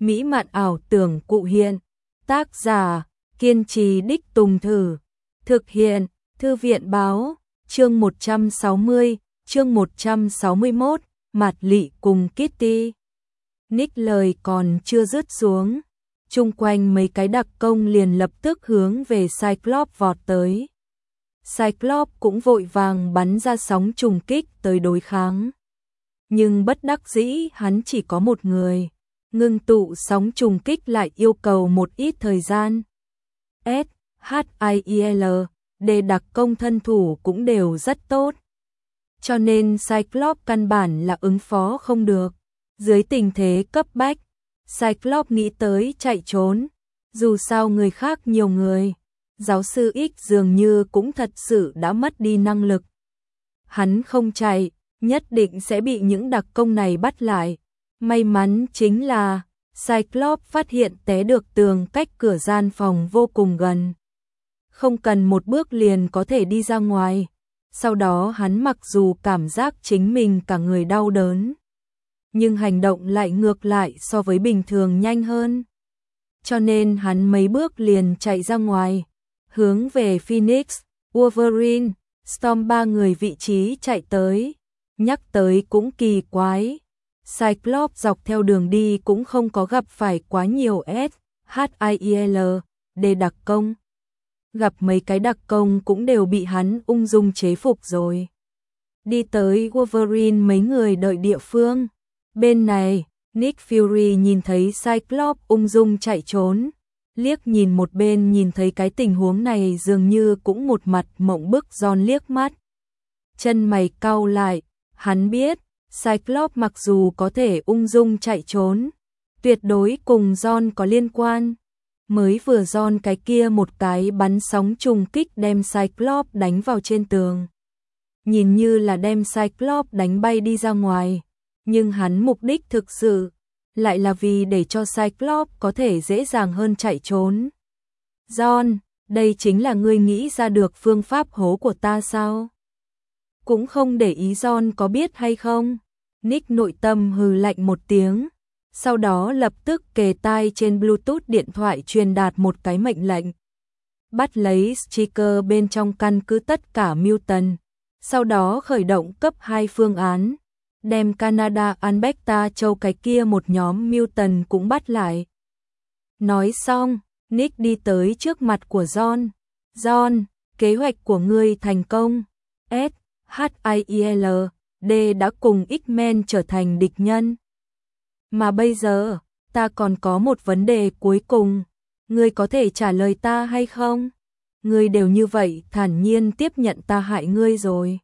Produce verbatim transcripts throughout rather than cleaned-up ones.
mỹ mạn ảo tưởng cụ hiện. Tác giả, kiên trì đích tùng thử. Thực hiện, Thư viện báo, chương một trăm sáu mươi, chương một trăm sáu mươi mốt, Mạt Lị cùng Kitty. Nick lời còn chưa dứt xuống, chung quanh mấy cái đặc công liền lập tức hướng về Cyclops vọt tới. Cyclops cũng vội vàng bắn ra sóng trùng kích tới đối kháng. Nhưng bất đắc dĩ hắn chỉ có một người, ngưng tụ sóng trùng kích lại yêu cầu một ít thời gian. S, H I I L, D đặc công thân thủ cũng đều rất tốt. Cho nên Cyclops căn bản là ứng phó không được. Dưới tình thế cấp bách, Cyclops nghĩ tới chạy trốn. Dù sao người khác nhiều người, giáo sư X dường như cũng thật sự đã mất đi năng lực. Hắn không chạy, nhất định sẽ bị những đặc công này bắt lại. May mắn chính là Cyclops phát hiện té được tường cách cửa gian phòng vô cùng gần. Không cần một bước liền có thể đi ra ngoài. Sau đó hắn mặc dù cảm giác chính mình cả người đau đớn, nhưng hành động lại ngược lại so với bình thường nhanh hơn. Cho nên hắn mấy bước liền chạy ra ngoài, hướng về Phoenix, Wolverine, Storm ba người vị trí chạy tới. Nhắc tới cũng kỳ quái, Cyclops dọc theo đường đi cũng không có gặp phải quá nhiều S, H I I L, D đặc công. Gặp mấy cái đặc công cũng đều bị hắn ung dung chế phục rồi. Đi tới Wolverine mấy người đợi địa phương. Bên này, Nick Fury nhìn thấy Cyclops ung dung chạy trốn. Liếc nhìn một bên nhìn thấy cái tình huống này dường như cũng một mặt mộng bức John liếc mắt. Chân mày cau lại, hắn biết, Cyclops mặc dù có thể ung dung chạy trốn, tuyệt đối cùng John có liên quan. Mới vừa John cái kia một cái bắn sóng trùng kích đem Cyclops đánh vào trên tường. Nhìn như là đem Cyclops đánh bay đi ra ngoài, nhưng hắn mục đích thực sự lại là vì để cho Cyclops có thể dễ dàng hơn chạy trốn. John, đây chính là ngươi nghĩ ra được phương pháp hố của ta sao? Cũng không để ý John có biết hay không. Nick nội tâm hừ lạnh một tiếng, sau đó lập tức kề tai trên Bluetooth điện thoại truyền đạt một cái mệnh lệnh. Bắt lấy sticker bên trong căn cứ tất cả mutant, sau đó khởi động cấp hai phương án, đem Canada Alberta châu cái kia một nhóm mutant cũng bắt lại. Nói xong, Nick đi tới trước mặt của John. John, kế hoạch của ngươi thành công. S, H I I L, D đã cùng X-Men trở thành địch nhân. Mà bây giờ, ta còn có một vấn đề cuối cùng. Ngươi có thể trả lời ta hay không? Ngươi đều như vậy thản nhiên tiếp nhận ta hại ngươi rồi.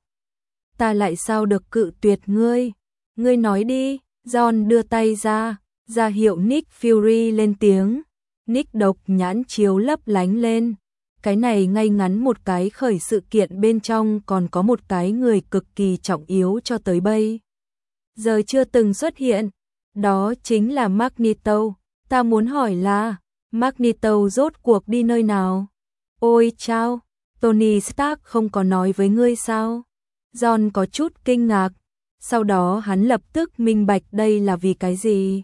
Ta lại sao được cự tuyệt ngươi? Ngươi nói đi. John đưa tay ra, ra hiệu Nick Fury lên tiếng. Nick độc nhãn chiếu lấp lánh lên. Cái này ngay ngắn một cái khởi sự kiện bên trong còn có một cái người cực kỳ trọng yếu cho tới bây giờ chưa từng xuất hiện. Đó chính là Magneto. Ta muốn hỏi là, Magneto rốt cuộc đi nơi nào? Ôi chao, Tony Stark không có nói với ngươi sao? John có chút kinh ngạc, sau đó hắn lập tức minh bạch đây là vì cái gì.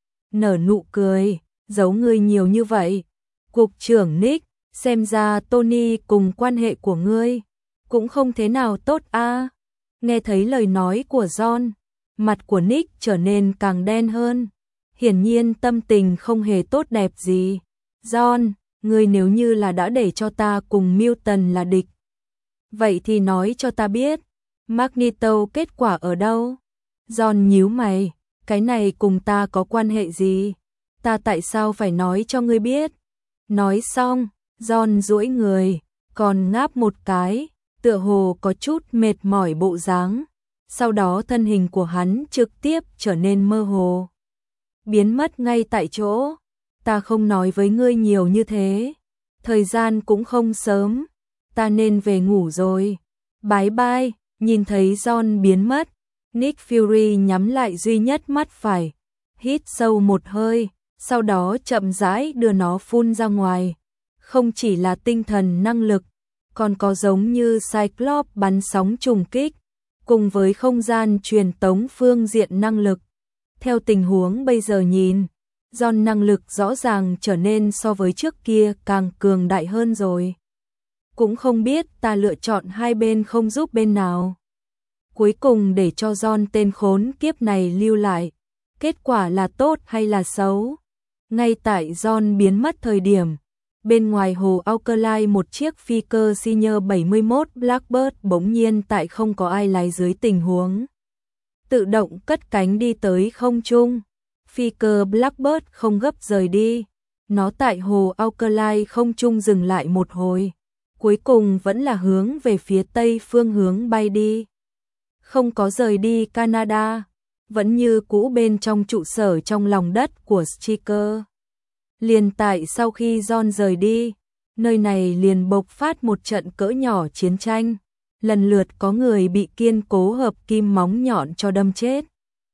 Nở nụ cười, giấu ngươi nhiều như vậy. Cục trưởng Nick, xem ra Tony cùng quan hệ của ngươi cũng không thế nào tốt a. À. Nghe thấy lời nói của John, mặt của Nick trở nên càng đen hơn. Hiển nhiên tâm tình không hề tốt đẹp gì. John, ngươi nếu như là đã để cho ta cùng Mutant là địch, vậy thì nói cho ta biết, Magneto kết quả ở đâu? John nhíu mày, cái này cùng ta có quan hệ gì? Ta tại sao phải nói cho ngươi biết? Nói xong, John duỗi người, còn ngáp một cái, tựa hồ có chút mệt mỏi bộ dáng. Sau đó thân hình của hắn trực tiếp trở nên mơ hồ, biến mất ngay tại chỗ. Ta không nói với ngươi nhiều như thế, thời gian cũng không sớm, ta nên về ngủ rồi. Bye bye. Nhìn thấy John biến mất, Nick Fury nhắm lại duy nhất mắt phải, hít sâu một hơi, sau đó chậm rãi đưa nó phun ra ngoài. Không chỉ là tinh thần năng lực, còn có giống như Cyclops bắn sóng trùng kích, cùng với không gian truyền tống phương diện năng lực. Theo tình huống bây giờ nhìn, John năng lực rõ ràng trở nên so với trước kia càng cường đại hơn rồi. Cũng không biết ta lựa chọn hai bên không giúp bên nào. Cuối cùng để cho John tên khốn kiếp này lưu lại. Kết quả là tốt hay là xấu? Ngay tại John biến mất thời điểm, bên ngoài hồ Alkali một chiếc phi cơ Senior bảy mươi mốt Blackbird bỗng nhiên tại không có ai lái dưới tình huống tự động cất cánh đi tới không trung. Phi cơ Blackbird không gấp rời đi, nó tại hồ Alkali không trung dừng lại một hồi, cuối cùng vẫn là hướng về phía tây phương hướng bay đi. Không có rời đi Canada, vẫn như cũ bên trong trụ sở trong lòng đất của Stryker. Liền tại sau khi John rời đi, nơi này liền bộc phát một trận cỡ nhỏ chiến tranh, lần lượt có người bị kiên cố hợp kim móng nhọn cho đâm chết.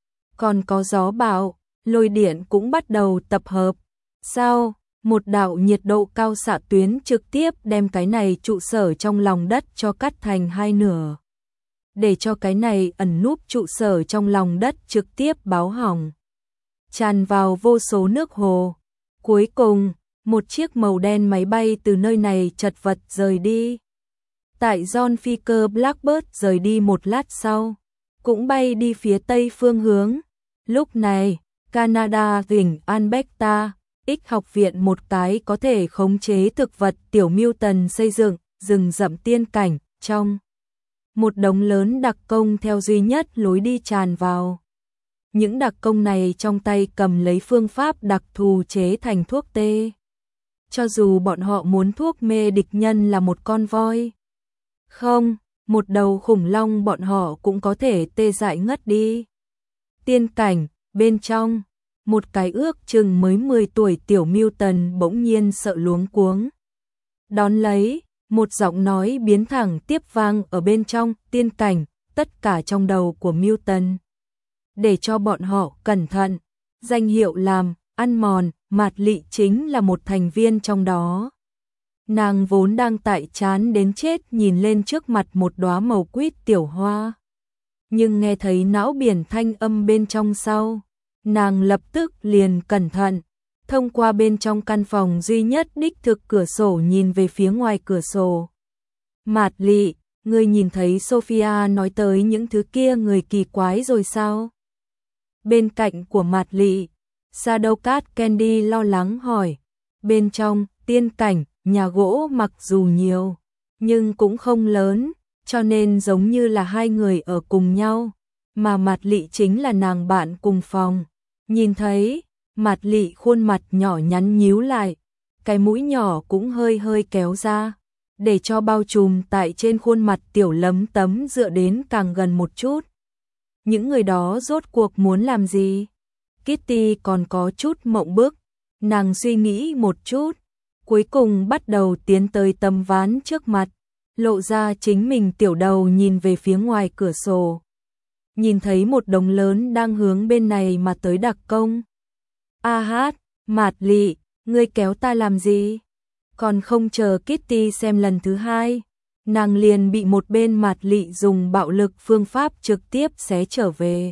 Còn có gió bão, lôi điện cũng bắt đầu tập hợp. Sau, một đạo nhiệt độ cao xạ tuyến trực tiếp đem cái này trụ sở trong lòng đất cho cắt thành hai nửa. Để cho cái này ẩn núp trụ sở trong lòng đất trực tiếp báo hỏng. Tràn vào vô số nước hồ. Cuối cùng, một chiếc màu đen máy bay từ nơi này chật vật rời đi. Tại John phi cơ Blackbird rời đi một lát sau, cũng bay đi phía tây phương hướng. Lúc này, Canada tỉnh Alberta, X học viện một cái có thể khống chế thực vật tiểu Milton xây dựng, rừng rậm tiên cảnh, trong một đống lớn đặc công theo duy nhất lối đi tràn vào. Những đặc công này trong tay cầm lấy phương pháp đặc thù chế thành thuốc tê. Cho dù bọn họ muốn thuốc mê địch nhân là một con voi, không, một đầu khủng long bọn họ cũng có thể tê dại ngất đi. Tiên cảnh, bên trong, một cái ước chừng mới mười tuổi tiểu Milton bỗng nhiên sợ luống cuống. Đón lấy, một giọng nói biến thẳng tiếp vang ở bên trong tiên cảnh, tất cả trong đầu của Milton. Để cho bọn họ cẩn thận, danh hiệu làm, ăn mòn, Mạt Lị chính là một thành viên trong đó. Nàng vốn đang tại chán đến chết nhìn lên trước mặt một đóa màu quýt tiểu hoa. Nhưng nghe thấy não biển thanh âm bên trong sau, nàng lập tức liền cẩn thận, thông qua bên trong căn phòng duy nhất đích thực cửa sổ nhìn về phía ngoài cửa sổ. Mạt Lị, ngươi nhìn thấy Sophia nói tới những thứ kia người kỳ quái rồi sao? Bên cạnh của Mạt Lị, Shadowcat Candy lo lắng hỏi. Bên trong, tiên cảnh, nhà gỗ mặc dù nhiều, nhưng cũng không lớn, cho nên giống như là hai người ở cùng nhau, mà Mạt Lị chính là nàng bạn cùng phòng. Nhìn thấy, Mạt Lị khuôn mặt nhỏ nhắn nhíu lại, cái mũi nhỏ cũng hơi hơi kéo ra, để cho bao trùm tại trên khuôn mặt tiểu lấm tấm dựa đến càng gần một chút. Những người đó rốt cuộc muốn làm gì? Kitty còn có chút mộng bức, nàng suy nghĩ một chút, cuối cùng bắt đầu tiến tới tấm ván trước mặt, lộ ra chính mình tiểu đầu nhìn về phía ngoài cửa sổ. Nhìn thấy một đống lớn đang hướng bên này mà tới đặc công. A hát, Mạt Lị, ngươi kéo ta làm gì? Còn không chờ Kitty xem lần thứ hai, nàng liền bị một bên Mạt Lị dùng bạo lực phương pháp trực tiếp xé trở về.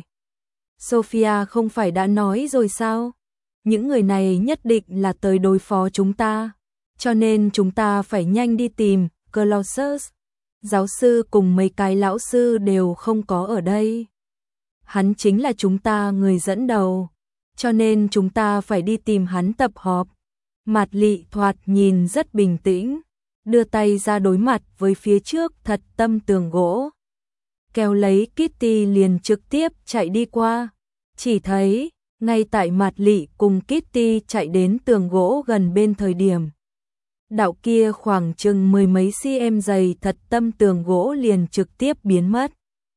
Sophia không phải đã nói rồi sao? Những người này nhất định là tới đối phó chúng ta, cho nên chúng ta phải nhanh đi tìm. Colossus, giáo sư cùng mấy cái lão sư đều không có ở đây. Hắn chính là chúng ta người dẫn đầu, cho nên chúng ta phải đi tìm hắn tập họp. Mạt Lị thoạt nhìn rất bình tĩnh, đưa tay ra đối mặt với phía trước thật tâm tường gỗ. Kéo lấy Kitty liền trực tiếp chạy đi qua. Chỉ thấy, ngay tại Mạt Lị cùng Kitty chạy đến tường gỗ gần bên thời điểm. Đạo kia khoảng chừng mười mấy cm dày thật tâm tường gỗ liền trực tiếp biến mất.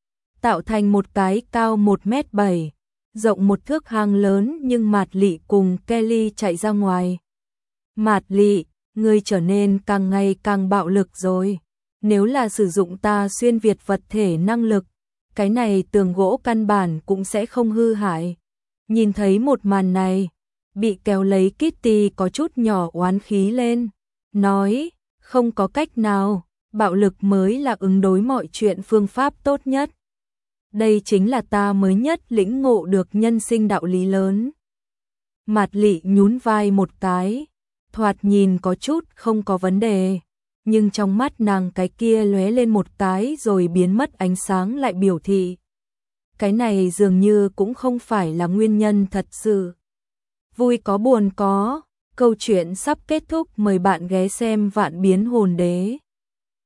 Tạo thành một cái cao một mét bảy, rộng một thước hang lớn nhưng Mạt Lị cùng Kelly chạy ra ngoài. Mạt Lị, ngươi trở nên càng ngày càng bạo lực rồi. Nếu là sử dụng ta xuyên việt vật thể năng lực, cái này tường gỗ căn bản cũng sẽ không hư hại. Nhìn thấy một màn này, bị kéo lấy Kitty có chút nhỏ oán khí lên. Nói, không có cách nào, bạo lực mới là ứng đối mọi chuyện phương pháp tốt nhất. Đây chính là ta mới nhất lĩnh ngộ được nhân sinh đạo lý lớn. Mạt Lị nhún vai một cái, thoạt nhìn có chút không có vấn đề, nhưng trong mắt nàng cái kia lóe lên một cái rồi biến mất ánh sáng lại biểu thị. Cái này dường như cũng không phải là nguyên nhân thật sự. Vui có buồn có, câu chuyện sắp kết thúc, mời bạn ghé xem Vạn Biến Hồn Đế.